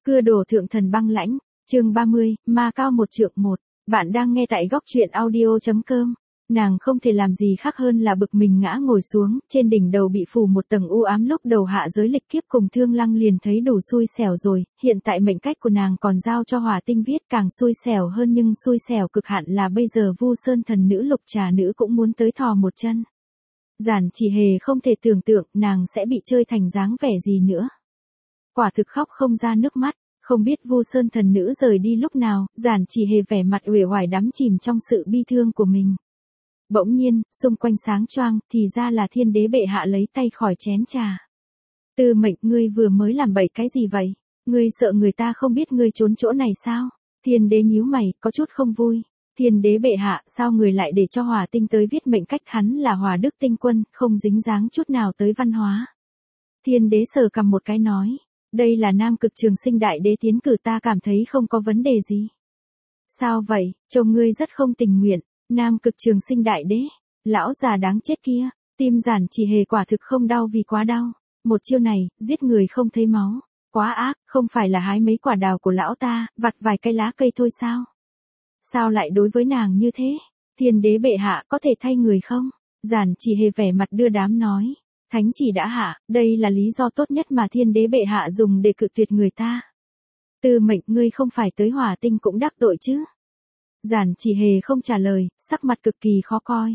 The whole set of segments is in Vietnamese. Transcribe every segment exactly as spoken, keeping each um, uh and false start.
Cưa đổ thượng thần băng lãnh, chương ba mươi, ma cao một trượng một. Bạn đang nghe tại góc truyện audio chấm com. Nàng không thể làm gì khác hơn là bực mình ngã ngồi xuống, trên đỉnh đầu bị phủ một tầng u ám. Lúc đầu hạ giới lịch kiếp cùng Thương Lăng liền thấy đủ xui xẻo rồi, hiện tại mệnh cách của nàng còn giao cho Hỏa Tinh viết càng xui xẻo hơn, nhưng xui xẻo cực hạn là bây giờ Vu Sơn thần nữ Lục Trà nữ cũng muốn tới thò một chân. Giản Chỉ Hề không thể tưởng tượng nàng sẽ bị chơi thành dáng vẻ gì nữa. Quả thực khóc không ra nước mắt, không biết Vu Sơn thần nữ rời đi lúc nào, Giản Chỉ Hề vẻ mặt uể oải đắm chìm trong sự bi thương của mình. Bỗng nhiên, xung quanh sáng choang, thì ra là Thiên Đế bệ hạ lấy tay khỏi chén trà. Tư Mệnh, ngươi vừa mới làm bậy cái gì vậy? Ngươi sợ người ta không biết ngươi trốn chỗ này sao? Thiên Đế nhíu mày, có chút không vui. Thiên Đế bệ hạ, sao người lại để cho Hỏa Tinh tới viết mệnh cách, hắn là Hỏa Đức tinh quân, không dính dáng chút nào tới văn hóa. Thiên Đế sờ cằm một cái nói, đây là Nam Cực Trường Sinh Đại Đế tiến cử, ta cảm thấy không có vấn đề gì. Sao vậy, trông ngươi rất không tình nguyện. Nam Cực Trường Sinh Đại Đế, lão già đáng chết kia, tim Giản Chỉ Hề quả thực không đau vì quá đau. Một chiêu này, giết người không thấy máu, quá ác, không phải là hái mấy quả đào của lão ta, vặt vài cây lá cây thôi sao? Sao lại đối với nàng như thế? Thiên Đế bệ hạ có thể thay người không? Giản Chỉ Hề vẻ mặt đưa đám nói, thánh chỉ đã hạ, đây là lý do tốt nhất mà Thiên Đế bệ hạ dùng để cự tuyệt người ta. Tư Mệnh, ngươi không phải tới Hỏa Tinh cũng đắc tội chứ? Giản Chỉ Hề không trả lời, sắc mặt cực kỳ khó coi.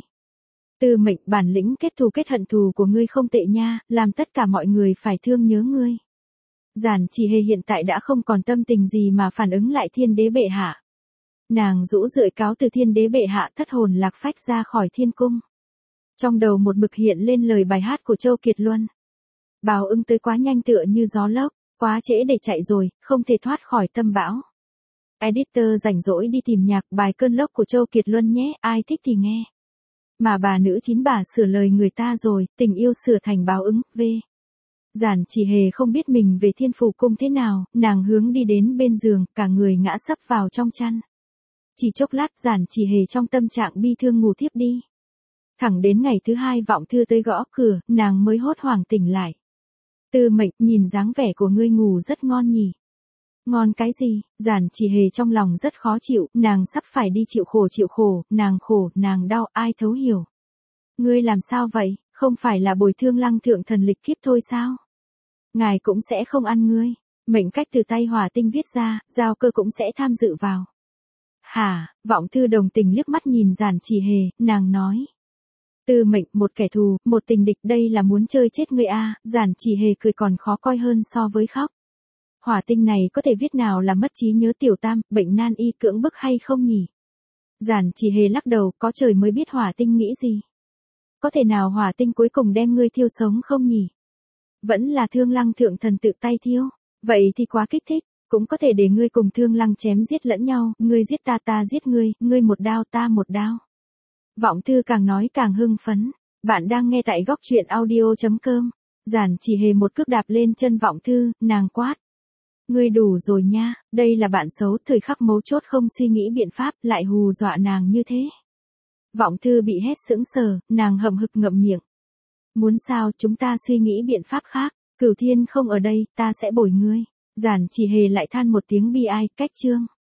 Tư Mệnh, bản lĩnh kết thù kết hận thù của ngươi không tệ nha, làm tất cả mọi người phải thương nhớ ngươi. Giản Chỉ Hề hiện tại đã không còn tâm tình gì mà phản ứng lại Thiên Đế bệ hạ. Nàng rũ rượi cáo từ Thiên Đế bệ hạ, thất hồn lạc phách ra khỏi thiên cung. Trong đầu một mực hiện lên lời bài hát của Châu Kiệt Luân. Báo ứng tới quá nhanh tựa như gió lốc, quá trễ để chạy rồi, không thể thoát khỏi tâm bão. Editor rảnh rỗi đi tìm nhạc bài Cơn Lốc của Châu Kiệt Luân nhé, ai thích thì nghe. Mà bà nữ chín bà sửa lời người ta rồi, tình yêu sửa thành báo ứng, v. Giản Chỉ Hề không biết mình về Thiên Phủ Cung thế nào, nàng hướng đi đến bên giường, cả người ngã sấp vào trong chăn. Chỉ chốc lát Giản Chỉ Hề trong tâm trạng bi thương ngủ thiếp đi. Thẳng đến ngày thứ hai Vọng Thư tới gõ cửa, nàng mới hốt hoảng tỉnh lại. Tư Mệnh, nhìn dáng vẻ của ngươi ngủ rất ngon nhỉ. Ngon cái gì? Giản Chỉ Hề trong lòng rất khó chịu, nàng sắp phải đi chịu khổ chịu khổ, nàng khổ, nàng đau, ai thấu hiểu. Ngươi làm sao vậy, không phải là bồi Thương Lăng thượng thần lịch kiếp thôi sao? Ngài cũng sẽ không ăn ngươi, mệnh cách từ tay Hỏa Tinh viết ra, Giao Cơ cũng sẽ tham dự vào. Hả, Vọng Thư đồng tình liếc mắt nhìn Giản Chỉ Hề, nàng nói. Tư Mệnh, một kẻ thù, một tình địch, đây là muốn chơi chết ngươi a. Giản Chỉ Hề cười còn khó coi hơn so với khóc. Hỏa Tinh này có thể viết nào là mất trí nhớ tiểu tam, bệnh nan y cưỡng bức hay không nhỉ? Giản Chỉ Hề lắc đầu, có trời mới biết Hỏa Tinh nghĩ gì. Có thể nào Hỏa Tinh cuối cùng đem ngươi thiêu sống không nhỉ? Vẫn là Thương Lăng thượng thần tự tay thiêu, vậy thì quá kích thích, cũng có thể để ngươi cùng Thương Lăng chém giết lẫn nhau, ngươi giết ta ta giết ngươi, ngươi một đao ta một đao. Vọng Thư càng nói càng hưng phấn, bạn đang nghe tại góc truyện audio chấm com. Giản Chỉ Hề một cước đạp lên chân Vọng Thư, nàng quát. Ngươi đủ rồi nha, đây là bạn xấu, thời khắc mấu chốt không suy nghĩ biện pháp, lại hù dọa nàng như thế. Vọng Thư bị hét sững sờ, nàng hậm hực ngậm miệng. Muốn sao, chúng ta suy nghĩ biện pháp khác, Cửu Thiên không ở đây, ta sẽ bồi ngươi. Giản Chỉ Hề lại than một tiếng bi ai, cách chương.